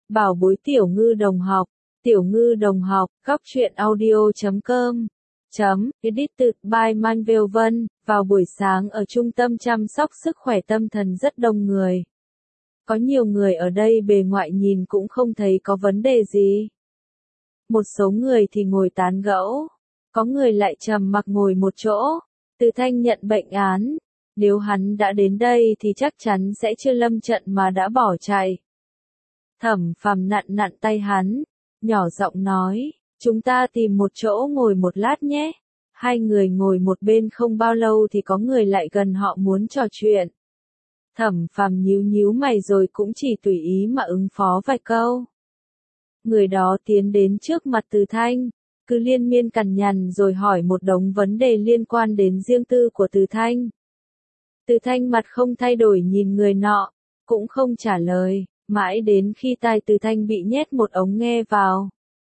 Bảo bối tiểu ngư đồng học, góc truyện audio.com. Edited by Manvel Vân, vào buổi sáng ở trung tâm chăm sóc sức khỏe tâm thần rất đông người. Có nhiều người ở đây bề ngoại nhìn cũng không thấy có vấn đề gì. Một số người thì ngồi tán gẫu, có người lại trầm mặc ngồi một chỗ. Từ Thanh nhận bệnh án, nếu hắn đã đến đây thì chắc chắn sẽ chưa lâm trận mà đã bỏ chạy. Thẩm Phàm nặn tay hắn, nhỏ giọng nói, chúng ta tìm một chỗ ngồi một lát nhé. Hai người ngồi một bên không bao lâu thì có người lại gần họ muốn trò chuyện. Thẩm Phàm nhíu mày rồi cũng chỉ tùy ý mà ứng phó vài câu. Người đó tiến đến trước mặt Từ Thanh, cứ liên miên cằn nhằn rồi hỏi một đống vấn đề liên quan đến riêng tư của Từ Thanh. Từ Thanh mặt không thay đổi nhìn người nọ, cũng không trả lời, mãi đến khi tai Từ Thanh bị nhét một ống nghe vào.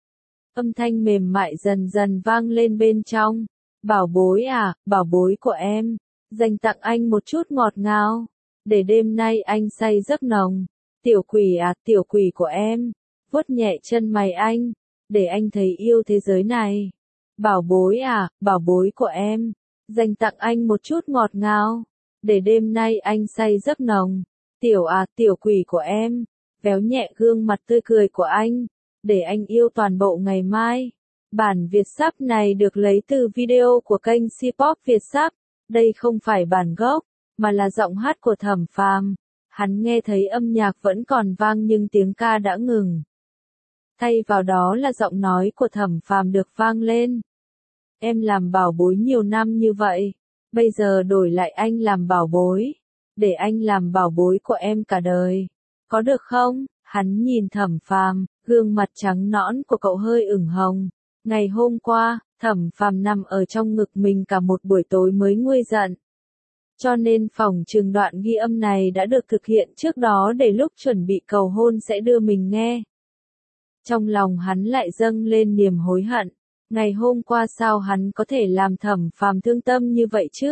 Âm thanh mềm mại dần dần vang lên bên trong. Bảo bối à, bảo bối của em, dành tặng anh một chút ngọt ngào, để đêm nay anh say giấc nồng. Tiểu quỷ à, tiểu quỷ của em, vuốt nhẹ chân mày anh, để anh thấy yêu thế giới này. Bảo bối à, bảo bối của em, dành tặng anh một chút ngọt ngào, để đêm nay anh say giấc nồng. Tiểu à, tiểu quỷ của em, véo nhẹ gương mặt tươi cười của anh, để anh yêu toàn bộ ngày mai. Bản Việt sắp này được lấy từ video của kênh C-pop Việt sắp. Đây không phải bản gốc, mà là giọng hát của Thẩm Phàm. Hắn nghe thấy âm nhạc vẫn còn vang nhưng tiếng ca đã ngừng. Thay vào đó là giọng nói của Thẩm Phàm được vang lên. Em làm bảo bối nhiều năm như vậy, bây giờ đổi lại anh làm bảo bối, để anh làm bảo bối của em cả đời. Có được không? Hắn nhìn Thẩm Phàm, gương mặt trắng nõn của cậu hơi ửng hồng. Ngày hôm qua, Thẩm Phàm nằm ở trong ngực mình cả một buổi tối mới nguôi giận. Cho nên phỏng chừng đoạn ghi âm này đã được thực hiện trước đó để lúc chuẩn bị cầu hôn sẽ đưa mình nghe. Trong lòng hắn lại dâng lên niềm hối hận. Ngày hôm qua sao hắn có thể làm Thẩm Phàm thương tâm như vậy chứ?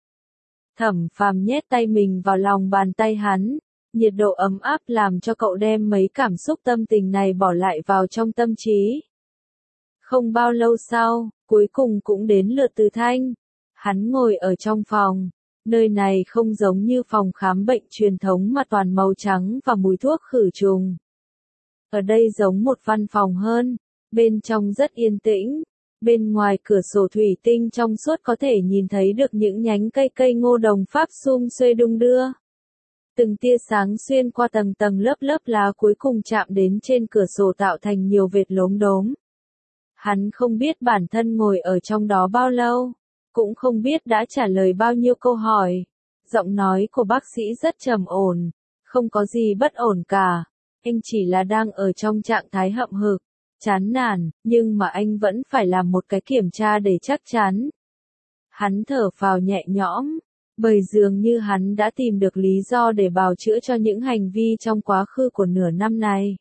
Thẩm Phàm nhét tay mình vào lòng bàn tay hắn. Nhiệt độ ấm áp làm cho cậu đem mấy cảm xúc tâm tình này bỏ lại vào trong tâm trí. Không bao lâu sau, cuối cùng cũng đến lượt Từ Thanh. Hắn ngồi ở trong phòng. Nơi này không giống như phòng khám bệnh truyền thống mà toàn màu trắng và mùi thuốc khử trùng. Ở đây giống một văn phòng hơn. Bên trong rất yên tĩnh. Bên ngoài cửa sổ thủy tinh trong suốt có thể nhìn thấy được những nhánh cây ngô đồng Pháp sum xuê đung đưa. Từng tia sáng xuyên qua tầng lớp lá cuối cùng chạm đến trên cửa sổ tạo thành nhiều vệt lốm đốm. Hắn không biết bản thân ngồi ở trong đó bao lâu, cũng không biết đã trả lời bao nhiêu câu hỏi. Giọng nói của bác sĩ rất trầm ổn, không có gì bất ổn cả. Anh chỉ là đang ở trong trạng thái hậm hực, chán nản, nhưng mà anh vẫn phải làm một cái kiểm tra để chắc chắn. Hắn thở phào nhẹ nhõm, bởi dường như hắn đã tìm được lý do để bào chữa cho những hành vi trong quá khứ của nửa năm này.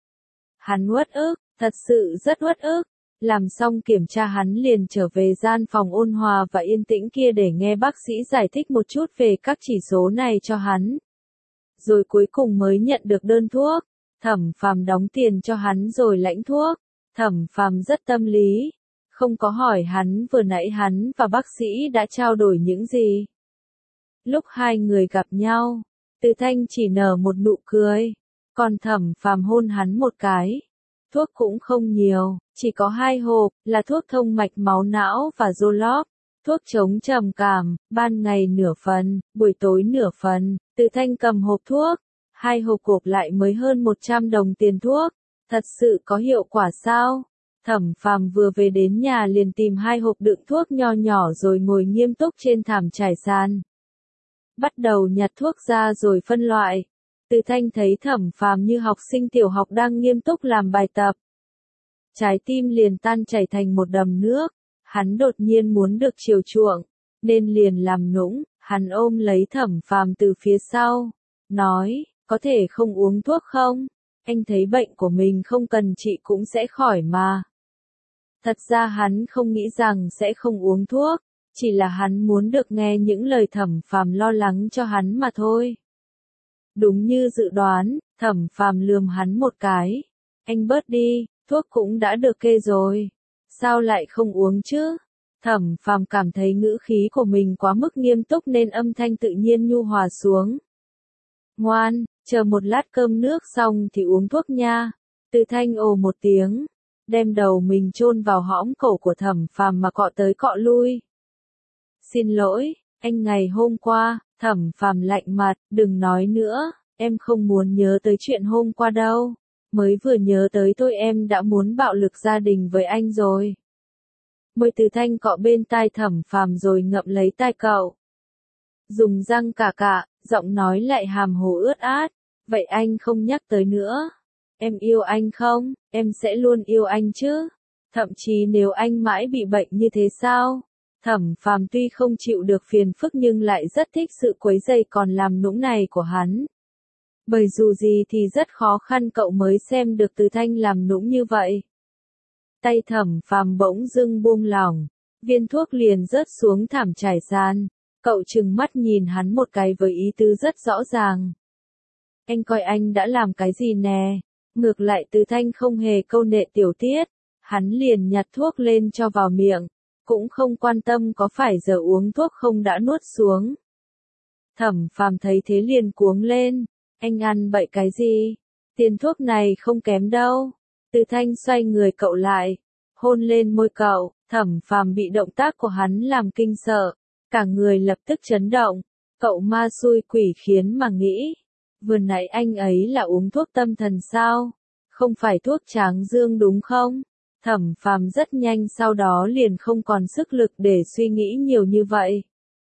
Hắn uất ức, thật sự rất uất ức. Làm xong kiểm tra hắn liền trở về gian phòng ôn hòa và yên tĩnh kia để nghe bác sĩ giải thích một chút về các chỉ số này cho hắn. Rồi cuối cùng mới nhận được đơn thuốc. Thẩm Phàm đóng tiền cho hắn rồi lãnh thuốc. Thẩm Phàm rất tâm lý, không có hỏi hắn vừa nãy hắn và bác sĩ đã trao đổi những gì. Lúc hai người gặp nhau, Từ Thanh chỉ nở một nụ cười, còn Thẩm Phàm hôn hắn một cái. Thuốc cũng không nhiều, chỉ có 2 hộp, là thuốc thông mạch máu não và Zoloft, thuốc chống trầm cảm, ban ngày nửa phần, buổi tối nửa phần. Từ Thanh cầm hộp thuốc, 2 hộp gộp lại mới hơn 100 đồng tiền thuốc, thật sự có hiệu quả sao? Thẩm Phàm vừa về đến nhà liền tìm 2 hộp đựng thuốc nho nhỏ rồi ngồi nghiêm túc trên thảm trải sàn. Bắt đầu nhặt thuốc ra rồi phân loại. Từ Thanh thấy Thẩm Phàm như học sinh tiểu học đang nghiêm túc làm bài tập. Trái tim liền tan chảy thành một đầm nước. Hắn đột nhiên muốn được chiều chuộng, nên liền làm nũng. Hắn ôm lấy Thẩm Phàm từ phía sau, nói, có thể không uống thuốc không? Anh thấy bệnh của mình không cần trị cũng sẽ khỏi mà. Thật ra hắn không nghĩ rằng sẽ không uống thuốc, chỉ là hắn muốn được nghe những lời Thẩm Phàm lo lắng cho hắn mà thôi. Đúng như dự đoán, Thẩm Phàm lườm hắn một cái. Anh bớt đi, thuốc cũng đã được kê rồi. Sao lại không uống chứ? Thẩm Phàm cảm thấy ngữ khí của mình quá mức nghiêm túc nên âm thanh tự nhiên nhu hòa xuống. Ngoan, chờ một lát cơm nước xong thì uống thuốc nha. Từ Thanh ồ một tiếng, đem đầu mình chôn vào hõm cổ của Thẩm Phàm mà cọ tới cọ lui. Xin lỗi, anh ngày hôm qua, Thẩm Phàm lạnh mặt, đừng nói nữa, em không muốn nhớ tới chuyện hôm qua đâu. Mới vừa nhớ tới thôi em đã muốn bạo lực gia đình với anh rồi. Môi Từ Thanh cọ bên tai Thẩm Phàm rồi ngậm lấy tai cậu. Dùng răng cạ, giọng nói lại hàm hồ ướt át. Vậy anh không nhắc tới nữa. Em yêu anh không? Em sẽ luôn yêu anh chứ. Thậm chí nếu anh mãi bị bệnh như thế sao? Thẩm Phàm tuy không chịu được phiền phức nhưng lại rất thích sự quấy rầy còn làm nũng này của hắn. Bởi dù gì thì rất khó khăn cậu mới xem được Từ Thanh làm nũng như vậy. Tay Thẩm Phàm bỗng dưng buông lỏng, viên thuốc liền rớt xuống thảm trải sàn. Cậu trừng mắt nhìn hắn một cái với ý tứ rất rõ ràng. Anh coi anh đã làm cái gì nè? Ngược lại Từ Thanh không hề câu nệ tiểu tiết, hắn liền nhặt thuốc lên cho vào miệng, cũng không quan tâm có phải giờ uống thuốc không đã nuốt xuống. Thẩm Phàm thấy thế liền cuống lên, anh ăn bậy cái gì? Tiền thuốc này không kém đâu. Từ Thanh xoay người cậu lại, hôn lên môi cậu. Thẩm Phàm bị động tác của hắn làm kinh sợ, cả người lập tức chấn động. Cậu ma xui quỷ khiến mà nghĩ, vừa nãy anh ấy là uống thuốc tâm thần sao? Không phải thuốc tráng dương đúng không? Thẩm Phàm rất nhanh sau đó liền không còn sức lực để suy nghĩ nhiều như vậy.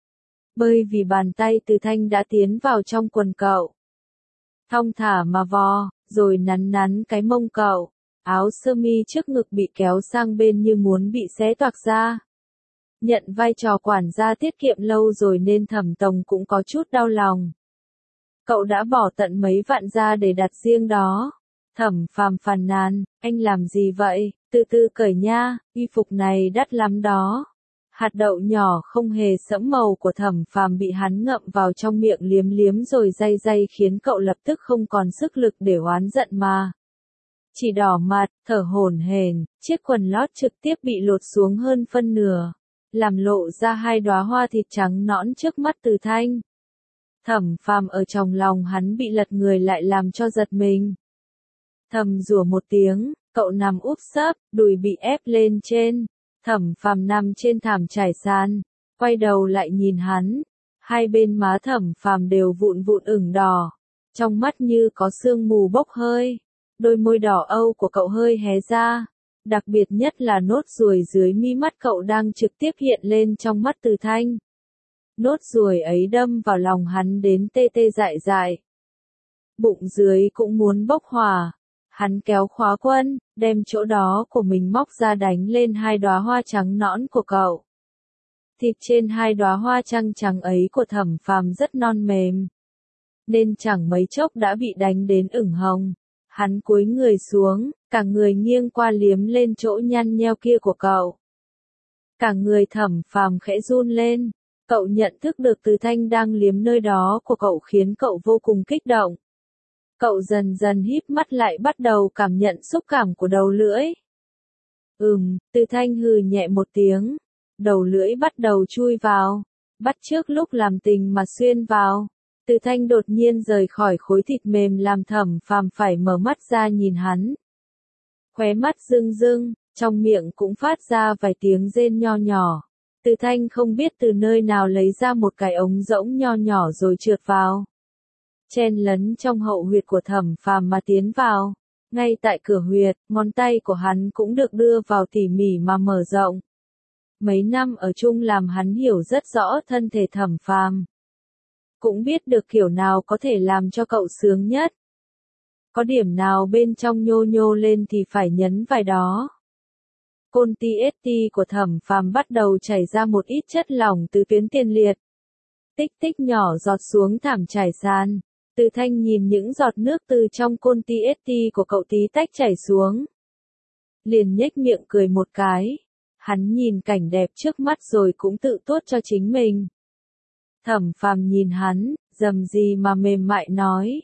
Bởi vì bàn tay Từ Thanh đã tiến vào trong quần cậu. Thong thả mà vò, rồi nắn nắn cái mông cậu. Áo sơ mi trước ngực bị kéo sang bên như muốn bị xé toạc ra. Nhận vai trò quản gia tiết kiệm lâu rồi nên Thẩm Tổng cũng có chút đau lòng. Cậu đã bỏ tận mấy vạn ra để đặt riêng đó. Thẩm Phàm phàn nàn, anh làm gì vậy, từ từ cởi nha, y phục này đắt lắm đó. Hạt đậu nhỏ không hề sẫm màu của Thẩm Phàm bị hắn ngậm vào trong miệng liếm liếm rồi day day khiến cậu lập tức không còn sức lực để oán giận mà. Chỉ đỏ mặt, thở hổn hển, chiếc quần lót trực tiếp bị lột xuống hơn phân nửa, làm lộ ra hai đóa hoa thịt trắng nõn trước mắt Từ Thanh. Thẩm Phàm ở trong lòng hắn bị lật người lại làm cho giật mình. Thầm rủa một tiếng, cậu nằm úp sấp, đùi bị ép lên trên. Thẩm Phàm nằm trên thảm trải sàn, quay đầu lại nhìn hắn. Hai bên má Thẩm Phàm đều vụn vụn ửng đỏ, trong mắt như có sương mù bốc hơi. Đôi môi đỏ âu của cậu hơi hé ra, đặc biệt nhất là nốt ruồi dưới mi mắt cậu đang trực tiếp hiện lên trong mắt Từ Thanh. Nốt ruồi ấy đâm vào lòng hắn đến tê tê dại dại. Bụng dưới cũng muốn bốc hỏa. Hắn kéo khóa quân, đem chỗ đó của mình móc ra đánh lên hai đóa hoa trắng nõn của cậu. Thịt trên hai đóa hoa trăng trắng ấy của Thẩm Phàm rất non mềm, nên chẳng mấy chốc đã bị đánh đến ửng hồng. Hắn cúi người xuống, cả người nghiêng qua liếm lên chỗ nhăn nheo kia của cậu. Cả người Thẩm Phàm khẽ run lên, cậu nhận thức được Từ Thanh đang liếm nơi đó của cậu khiến cậu vô cùng kích động. Cậu dần dần híp mắt lại bắt đầu cảm nhận xúc cảm của đầu lưỡi. Từ Thanh hừ nhẹ một tiếng, đầu lưỡi bắt đầu chui vào, bắt chước lúc làm tình mà xuyên vào. Từ Thanh đột nhiên rời khỏi khối thịt mềm làm Thẩm Phàm phải mở mắt ra nhìn hắn. Khóe mắt rưng rưng, trong miệng cũng phát ra vài tiếng rên nho nhỏ. Từ Thanh không biết từ nơi nào lấy ra một cái ống rỗng nho nhỏ rồi trượt vào. Chen lấn trong hậu huyệt của Thẩm Phàm mà tiến vào. Ngay tại cửa huyệt, ngón tay của hắn cũng được đưa vào tỉ mỉ mà mở rộng. Mấy năm ở chung làm hắn hiểu rất rõ thân thể Thẩm Phàm. Cũng biết được kiểu nào có thể làm cho cậu sướng nhất. Có điểm nào bên trong nhô nhô lên thì phải nhấn vào đó. Côn ti của Thẩm Phàm bắt đầu chảy ra một ít chất lỏng từ tuyến tiền liệt. Tích tích nhỏ giọt xuống thảm trải sàn. Từ Thanh nhìn những giọt nước từ trong côn ti của cậu tí tách chảy xuống. Liền nhếch miệng cười một cái. Hắn nhìn cảnh đẹp trước mắt rồi cũng tự tuốt cho chính mình. Thẩm Phàm nhìn hắn, rầm gì mà mềm mại nói.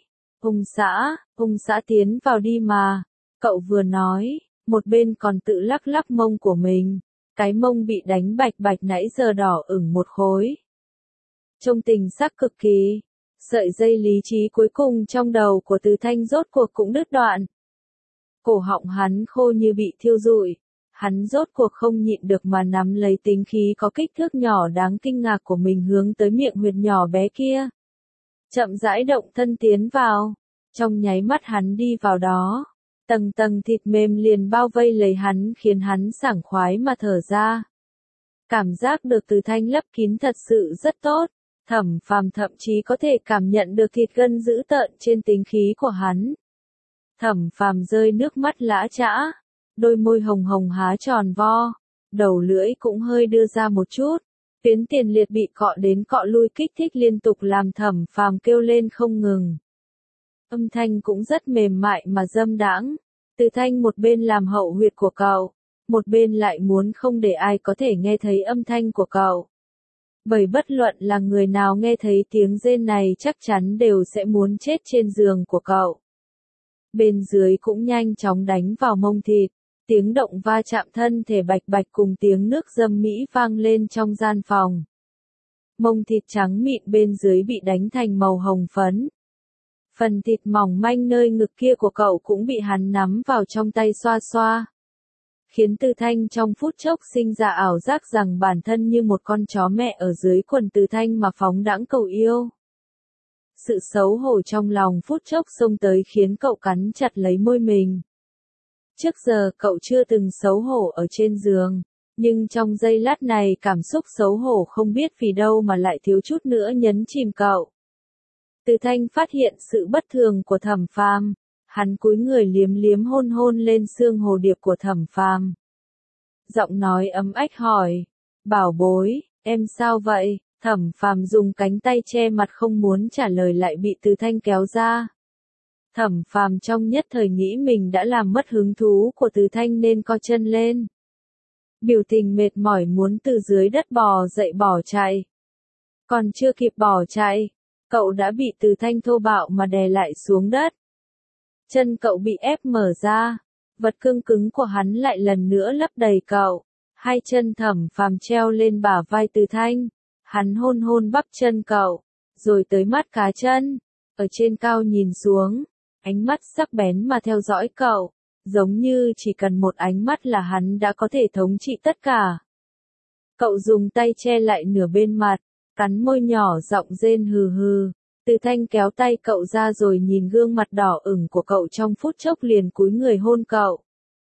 Ông xã tiến vào đi mà. Cậu vừa nói, một bên còn tự lắc lắc mông của mình. Cái mông bị đánh bạch bạch nãy giờ đỏ ửng một khối. Trông tình sắc cực kỳ. Sợi dây lý trí cuối cùng trong đầu của Từ Thanh rốt cuộc cũng đứt đoạn. Cổ họng hắn khô như bị thiêu rụi. Hắn rốt cuộc không nhịn được mà nắm lấy tính khí có kích thước nhỏ đáng kinh ngạc của mình hướng tới miệng huyệt nhỏ bé kia. Chậm rãi động thân tiến vào. Trong nháy mắt hắn đi vào đó. Tầng tầng thịt mềm liền bao vây lấy hắn khiến hắn sảng khoái mà thở ra. Cảm giác được Từ Thanh lấp kín thật sự rất tốt. Thẩm Phàm thậm chí có thể cảm nhận được thịt gân dữ tợn trên tính khí của hắn. Thẩm Phàm rơi nước mắt lã chã. Đôi môi hồng hồng há tròn vo. Đầu lưỡi cũng hơi đưa ra một chút. Phiến tiền liệt bị cọ đến cọ lui kích thích liên tục làm Thẩm Phàm kêu lên không ngừng. Âm thanh cũng rất mềm mại mà dâm đãng. Từ Thanh một bên làm hậu huyệt của cậu, một bên lại muốn không để ai có thể nghe thấy âm thanh của cậu. Bởi bất luận là người nào nghe thấy tiếng rên này chắc chắn đều sẽ muốn chết trên giường của cậu. Bên dưới cũng nhanh chóng đánh vào mông thịt, tiếng động va chạm thân thể bạch bạch cùng tiếng nước dâm mỹ vang lên trong gian phòng. Mông thịt trắng mịn bên dưới bị đánh thành màu hồng phấn. Phần thịt mỏng manh nơi ngực kia của cậu cũng bị hắn nắm vào trong tay xoa xoa. Khiến Từ Thanh trong phút chốc sinh ra ảo giác rằng bản thân như một con chó mẹ ở dưới quần Từ Thanh mà phóng đãng cầu yêu. Sự xấu hổ trong lòng phút chốc xông tới khiến cậu cắn chặt lấy môi mình. Trước giờ cậu chưa từng xấu hổ ở trên giường, nhưng trong giây lát này cảm xúc xấu hổ không biết vì đâu mà lại thiếu chút nữa nhấn chìm cậu. Từ Thanh phát hiện sự bất thường của Thẩm Phàm, hắn cúi người liếm liếm hôn hôn lên xương hồ điệp của Thẩm Phàm. Giọng nói ấm ách hỏi, bảo bối, em sao vậy? Thẩm Phàm dùng cánh tay che mặt không muốn trả lời lại bị Từ Thanh kéo ra. Thẩm Phàm trong nhất thời nghĩ mình đã làm mất hứng thú của Từ Thanh nên co chân lên. Biểu tình mệt mỏi muốn từ dưới đất bò dậy bỏ chạy. Còn chưa kịp bỏ chạy, cậu đã bị Từ Thanh thô bạo mà đè lại xuống đất. Chân cậu bị ép mở ra, vật cương cứng của hắn lại lần nữa lấp đầy cậu. Hai chân Thẩm Phàm treo lên bả vai Từ Thanh, hắn hôn hôn bắp chân cậu, rồi tới mắt cá chân, ở trên cao nhìn xuống, ánh mắt sắc bén mà theo dõi cậu, giống như chỉ cần một ánh mắt là hắn đã có thể thống trị tất cả. Cậu dùng tay che lại nửa bên mặt, cắn môi nhỏ giọng rên hừ hừ. Từ Thanh kéo tay cậu ra rồi nhìn gương mặt đỏ ửng của cậu trong phút chốc liền cúi người hôn cậu.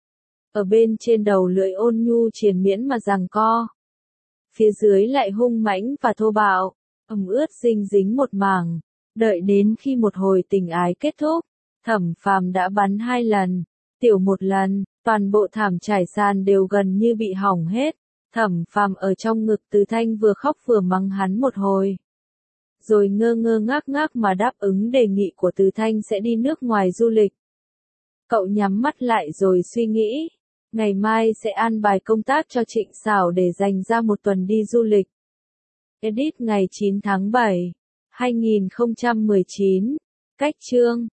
Ở bên trên đầu lưỡi ôn nhu triền miễn mà giằng co. Phía dưới lại hung mãnh và thô bạo, ướt dinh dính một mảng. Đợi đến khi một hồi tình ái kết thúc, Thẩm Phàm đã bắn 2 lần, tiểu 1 lần, toàn bộ thảm trải sàn đều gần như bị hỏng hết. Thẩm Phàm ở trong ngực Từ Thanh vừa khóc vừa mắng hắn một hồi. Rồi ngơ ngơ ngác ngác mà đáp ứng đề nghị của Từ Thanh sẽ đi nước ngoài du lịch. Cậu nhắm mắt lại rồi suy nghĩ, ngày mai sẽ an bài công tác cho Trịnh Sảo để dành ra 1 tuần đi du lịch. Edit ngày 9 tháng 7, 2019, cách chương.